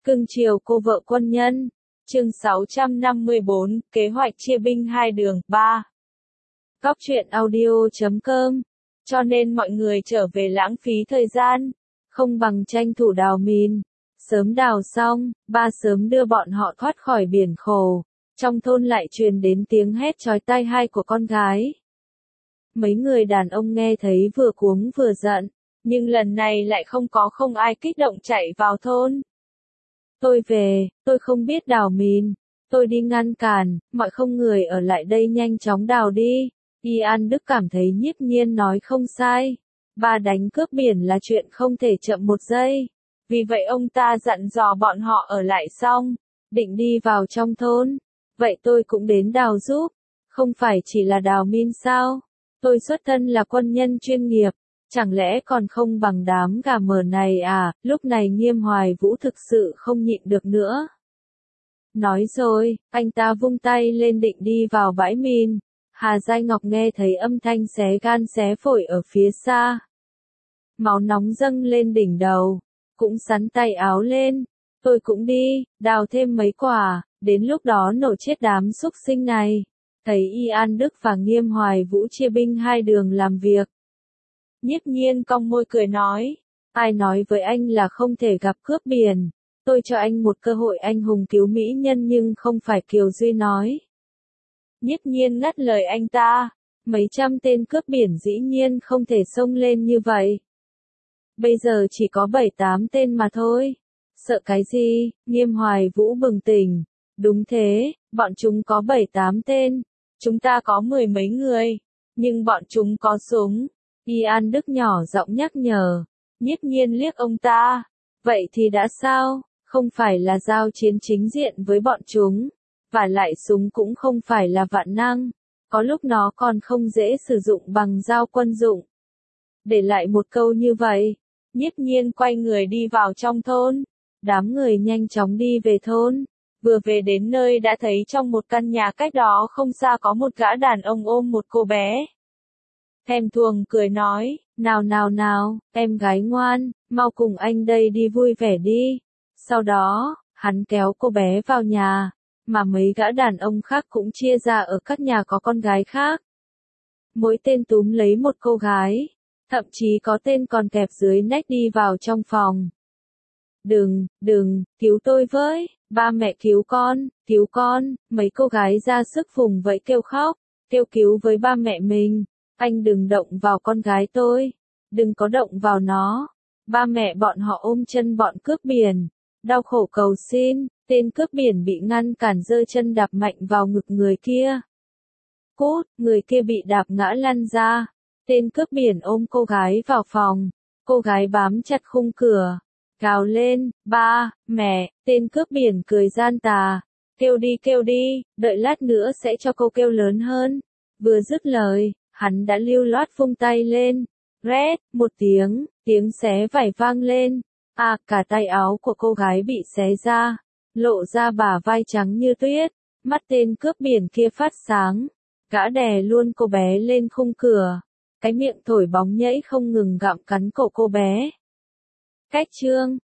Cưng chiều cô vợ quân nhân. Chương 654, kế hoạch chia binh hai đường, 3. Góc truyện audio.com. Cho nên mọi người trở về lãng phí thời gian, không bằng tranh thủ đào mìn. Sớm đào xong, ba sớm đưa bọn họ thoát khỏi biển khổ. Trong thôn lại truyền đến tiếng hét chói tai hai của con gái. Mấy người đàn ông nghe thấy vừa cuống vừa giận, nhưng lần này lại không ai kích động chạy vào thôn. Tôi về, tôi không biết đào mìn, tôi đi ngăn cản, mọi không người ở lại đây nhanh chóng đào đi. An Đức cảm thấy Nhiếp Nhiên nói không sai. Ba đánh cướp biển là chuyện không thể chậm một giây. Vì vậy ông ta dặn dò bọn họ ở lại xong, định đi vào trong thôn. Vậy tôi cũng đến đào giúp. Không phải chỉ là đào mìn sao? Tôi xuất thân là quân nhân chuyên nghiệp. Chẳng lẽ còn không bằng đám gà mờ này à? Lúc này Nghiêm Hoài Vũ thực sự không nhịn được nữa. Nói rồi, anh ta vung tay lên định đi vào bãi mìn. Hà Giai Ngọc nghe thấy âm thanh xé gan xé phổi ở phía xa. Máu nóng dâng lên đỉnh đầu, cũng sắn tay áo lên. Tôi cũng đi, đào thêm mấy quả, đến lúc đó nổ chết đám súc sinh này. Thấy An Đức và Nghiêm Hoài Vũ chia binh hai đường làm việc. Nhiếp Nhiên cong môi cười nói, ai nói với anh là không thể gặp cướp biển, tôi cho anh một cơ hội anh hùng cứu mỹ nhân nhưng không phải Kiều Duy nói. Nhiếp Nhiên ngắt lời anh ta, mấy trăm tên cướp biển dĩ nhiên không thể xông lên như vậy. Bây giờ chỉ có 7-8 tên mà thôi. Sợ cái gì? Nghiêm Hoài Vũ bừng tỉnh. Đúng thế, bọn chúng có 7-8 tên. Chúng ta có 10 mấy người. Nhưng bọn chúng có súng. An Đức nhỏ giọng nhắc nhở. Nhiếp Nhiên liếc ông ta. Vậy thì đã sao? Không phải là giao chiến chính diện với bọn chúng. Và lại súng cũng không phải là vạn năng. Có lúc nó còn không dễ sử dụng bằng dao quân dụng. Để lại một câu như vậy. Nhiếp Nhiên quay người đi vào trong thôn. Đám người nhanh chóng đi về thôn. Vừa về đến nơi đã thấy trong một căn nhà cách đó không xa có một gã đàn ông ôm một cô bé. Thèm thuồng cười nói, nào, em gái ngoan, mau cùng anh đây đi vui vẻ đi. Sau đó, hắn kéo cô bé vào nhà, mà mấy gã đàn ông khác cũng chia ra ở các nhà có con gái khác. Mỗi tên túm lấy một cô gái, thậm chí có tên còn kẹp dưới nách đi vào trong phòng. Đừng, cứu tôi với, ba mẹ cứu con, mấy cô gái ra sức vùng vẫy kêu khóc, kêu cứu với ba mẹ mình. Anh đừng động vào con gái tôi, đừng có động vào nó. Ba mẹ bọn họ ôm chân bọn cướp biển, đau khổ cầu xin, tên cướp biển bị ngăn cản giơ chân đạp mạnh vào ngực người kia. Cút, người kia bị đạp ngã lăn ra. Tên cướp biển ôm cô gái vào phòng, cô gái bám chặt khung cửa, gào lên, ba, mẹ, tên cướp biển cười gian tà, kêu đi, đợi lát nữa sẽ cho cô kêu lớn hơn. Vừa dứt lời, hắn đã lưu loát vung tay lên, rét, một tiếng xé vải vang lên, cả tay áo của cô gái bị xé ra, lộ ra bả vai trắng như tuyết, mắt tên cướp biển kia phát sáng, gã đè luôn cô bé lên khung cửa. Cái miệng thổi bóng nhảy không ngừng gặm cắn cổ cô bé. Cách chương